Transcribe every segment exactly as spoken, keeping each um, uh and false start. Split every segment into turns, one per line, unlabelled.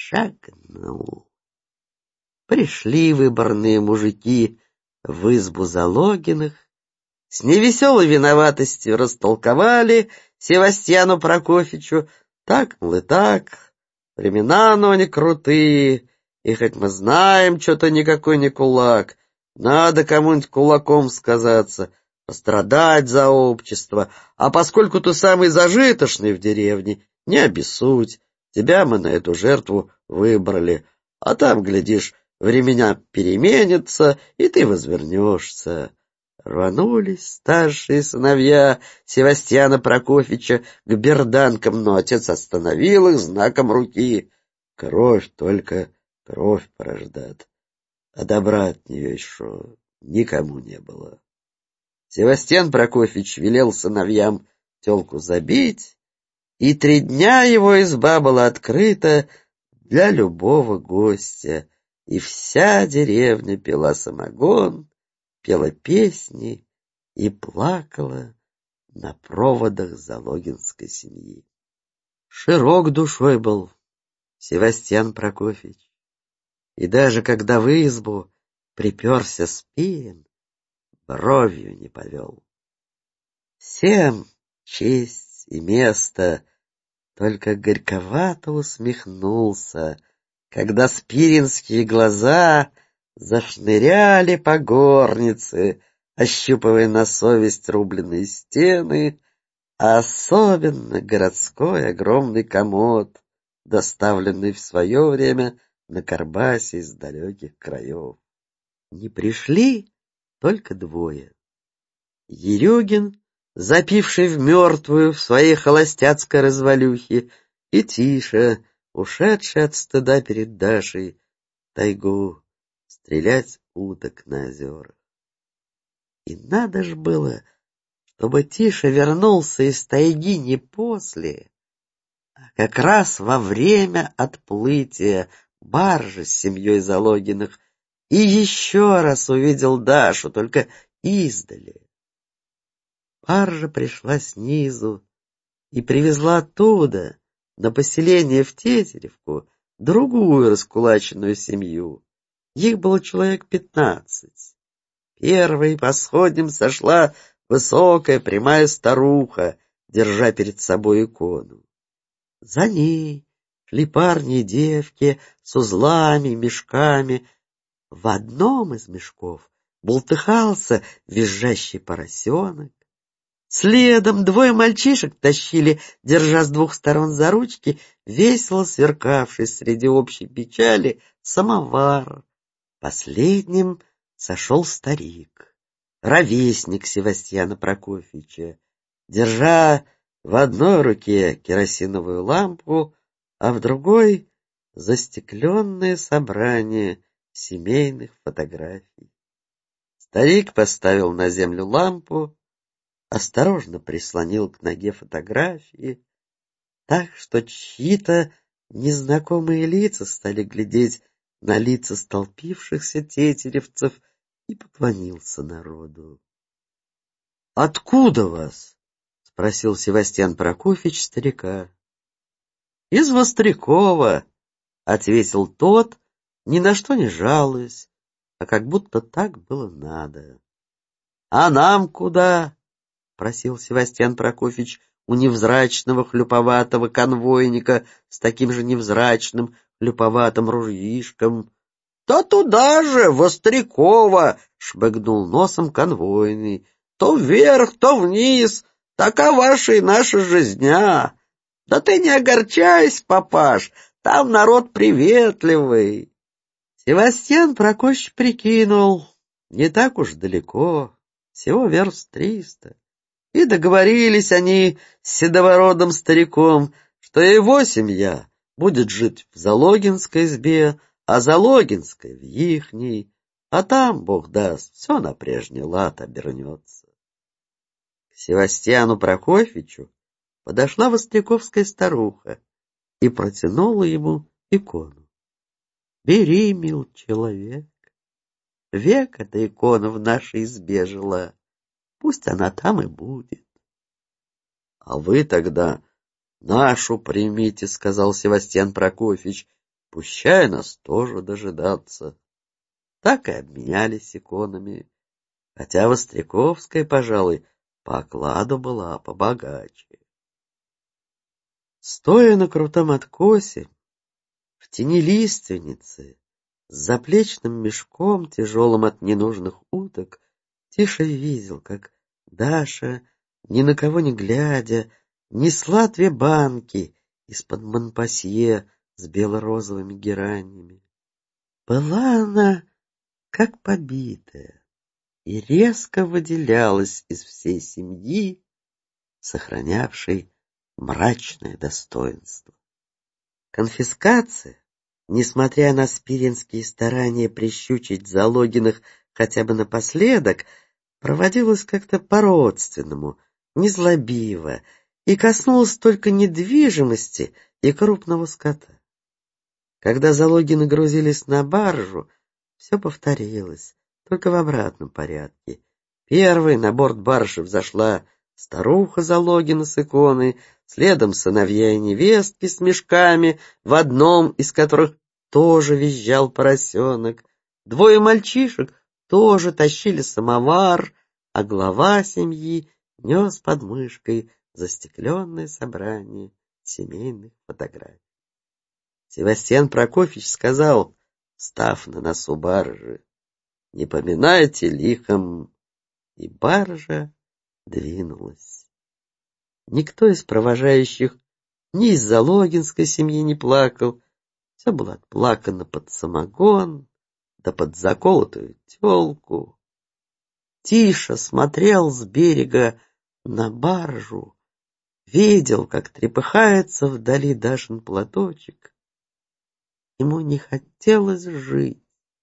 шагнул. Пришли выборные мужики в избу Залогиных, с невеселой виноватостью растолковали Севастьяну Прокофьевичу, так, мол, и так, времена, но они крутые, и хоть мы знаем, что-то никакой не кулак, надо кому-нибудь кулаком сказаться, пострадать за общество, а поскольку ты самый зажиточный в деревне, не обессудь, тебя мы на эту жертву выбрали, а там, глядишь, времена переменятся, и ты возвернешься. Рванулись старшие сыновья Севастьяна Прокофьевича к берданкам, но отец остановил их знаком руки. Кровь только кровь порождает, а добра от нее еще никому не было. Севастьян Прокофьевич велел сыновьям телку забить, и три дня его изба была открыта для любого гостя, и вся деревня пила самогон, пела песни и плакала на проводах залогинской семьи. Широк душой был Севастьян Прокофьевич, и даже когда в избу приперся Спирин, бровью не повел. Всем честь и место, только горьковато усмехнулся, когда спиринские глаза зашныряли по горнице, ощупывая на совесть рубленые стены, а особенно городской огромный комод, доставленный в свое время на Карбасе из далеких краев. Не пришли только двое. Ерюгин, запивший в мертвую в своей холостяцкой развалюхе, и Тиша, ушедший от стыда перед Дашей в тайгу стрелять уток на озерах. И надо ж было, чтобы Тиша вернулся из тайги не после, а как раз во время отплытия баржи с семьей Залогиных, и еще раз увидел Дашу, только издали. Баржа пришла снизу и привезла оттуда, на поселение в Тетеревку, другую раскулаченную семью. Их было человек пятнадцать. Первой по сходням сошла высокая прямая старуха, держа перед собой икону. За ней шли парни и девки с узлами и мешками. В одном из мешков бултыхался визжащий поросенок. Следом двое мальчишек тащили, держа с двух сторон за ручки, весело сверкавший среди общей печали самовар. Последним сошел старик, ровесник Севастьяна Прокофьевича, держа в одной руке керосиновую лампу, а в другой — застекленное собрание семейных фотографий. Старик поставил на землю лампу, осторожно прислонил к ноге фотографии, так что чьи-то незнакомые лица стали глядеть на лица столпившихся тетеревцев, и поклонился народу. — Откуда вас? — спросил Севастьян Прокофьевич старика. — Из Вострякова, — ответил тот, ни на что не жалуясь, а как будто так было надо. — А нам куда? — просил Севастьян Прокофьевич у невзрачного хлюповатого конвойника с таким же невзрачным хлюповатым ружьишком. — Да туда же, Вострякова! — шмыгнул носом конвойный. — То вверх, то вниз, такова ваша и наша жизня. Да ты не огорчайся, папаш, там народ приветливый. Севастьян Прокофьевич прикинул, не так уж далеко, всего верст триста. И договорились они с седовородым стариком, что его семья будет жить в Залогинской избе, а Залогинской в ихней, а там, Бог даст, все на прежний лад обернется. К Севастьяну Прокофьевичу подошла востряковская старуха и протянула ему икону. — Бери, мил человек, век эта икона в нашей избе жила. Пусть она там и будет. — А вы тогда нашу примите, — сказал Севастьян Прокофьевич. — пущай нас тоже дожидаться. Так и обменялись иконами, хотя Востряковская, пожалуй, по окладу была побогаче. Стоя на крутом откосе, в тени лиственницы, с заплечным мешком, тяжелым от ненужных уток, Тиша видел, как Даша, ни на кого не глядя, несла две банки из-под монпасье с бело-розовыми геранями. Была она как побитая и резко выделялась из всей семьи, сохранявшей мрачное достоинство. Конфискация, несмотря на спиринские старания прищучить Залогиных хотя бы напоследок, проводилась как-то по-родственному, незлобиво, и коснулась только недвижимости и крупного скота. Когда Залогины грузились на баржу, все повторилось, только в обратном порядке. Первой на борт баржи взошла старуха Залогина с иконой, следом сыновья и невестки с мешками, в одном из которых тоже визжал поросенок. Двое мальчишек тоже тащили самовар, а глава семьи нес под мышкой застекленное собрание семейных фотографий. Севастьян Прокофьевич сказал, став на носу баржи: «Не поминайте лихом», и баржа двинулась. Никто из провожающих ни из Залогинской семьи не плакал, все было отплакано под самогон, да под заколотую телку. Тиша смотрел с берега на баржу, видел, как трепыхается вдали Дашин платочек. Ему не хотелось жить.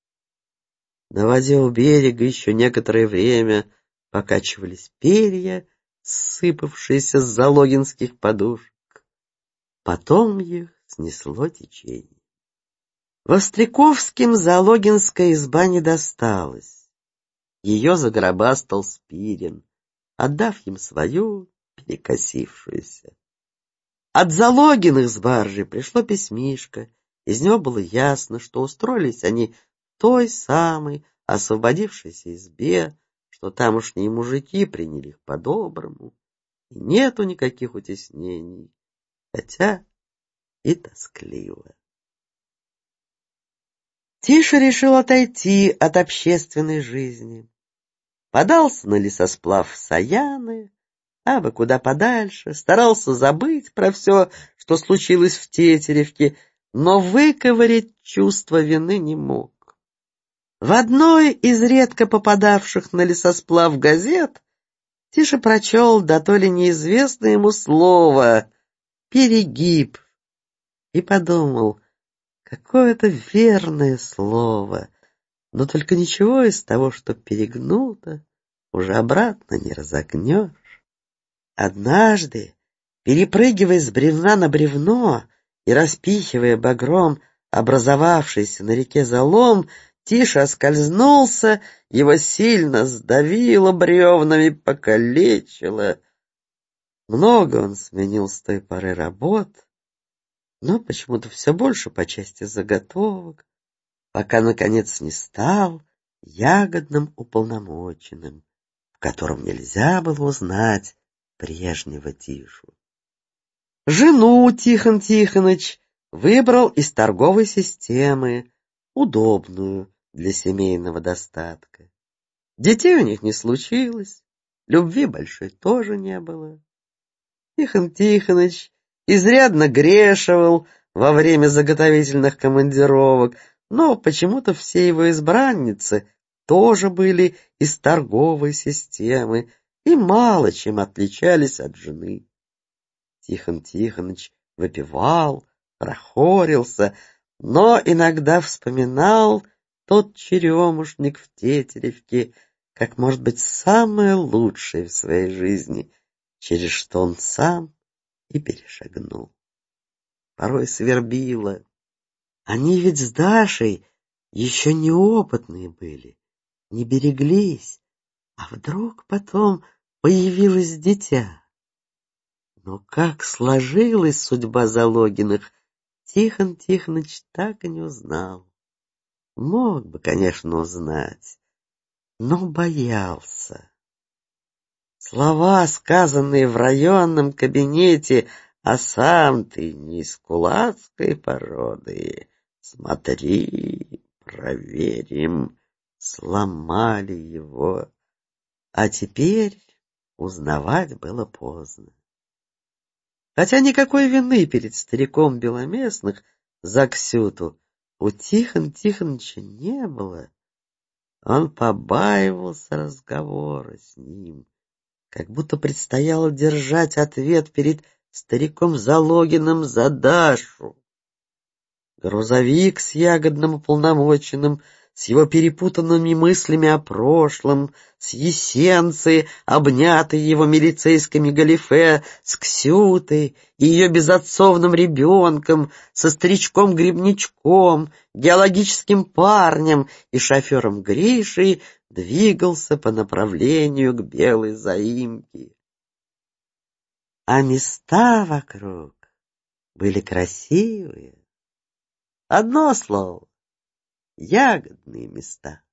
На воде у берега еще некоторое время покачивались перья, сыпавшиеся с залогинских подушек. Потом их снесло течение. Востряковским Залогинская изба не досталась. Ее загробастал Спирин, отдав им свою перекосившуюся. От Залогиных с баржи пришло письмишко. Из него было ясно, что устроились они в той самой освободившейся избе, что тамошние мужики приняли их по-доброму, и нету никаких утеснений, хотя и тоскливо. Тиша решил отойти от общественной жизни. Подался на лесосплав в Саяны, а бы куда подальше, старался забыть про все, что случилось в Тетеревке, но выковырять чувство вины не мог. В одной из редко попадавших на лесосплав газет Тиша прочел да то ли неизвестное ему слово «перегиб» и подумал, какое это верное слово, но только ничего из того, что перегнуто, уже обратно не разогнешь. Однажды, перепрыгивая с бревна на бревно и распихивая багром образовавшийся на реке залом, Тиша оскользнулся, его сильно сдавило бревнами, покалечило. Много он сменил с той поры работ, но почему-то все больше по части заготовок, пока, наконец, не стал ягодным уполномоченным, в котором нельзя было узнать прежнего Тишу. Жену Тихон Тихоныч выбрал из торговой системы, удобную для семейного достатка. Детей у них не случилось, любви большой тоже не было. Тихон Тихоныч изрядно грешивал во время заготовительных командировок, но почему-то все его избранницы тоже были из торговой системы и мало чем отличались от жены. Тихон Тихоныч выпивал, хорохорился, но иногда вспоминал тот черемушник в Тетеревке, как, может быть, самое лучшее в своей жизни, через что он сам и перешагнул. Порой свербило. Они ведь с Дашей еще неопытные были, не береглись, а вдруг потом появилось дитя. Но как сложилась судьба Залогиных, Тихон Тихоныч так и не узнал. Мог бы, конечно, узнать, но боялся. Слова, сказанные в районном кабинете, а сам ты не из кулацкой породы, смотри, проверим, сломали его. А теперь узнавать было поздно. Хотя никакой вины перед стариком Беломестных за Ксюту у Тихона Тихоныча не было. Он побаивался разговора с ним, как будто предстояло держать ответ перед стариком Залогиным за Дашу. Грузовик с ягодным уполномоченным, с его перепутанными мыслями о прошлом, с Есенцей, обнятой его милицейскими галифе, с Ксютой и ее безотцовным ребенком, со старичком-грибничком, геологическим парнем и шофером Гришей двигался по направлению к Белой заимке. А места вокруг были красивые. Одно слово — ягодные места.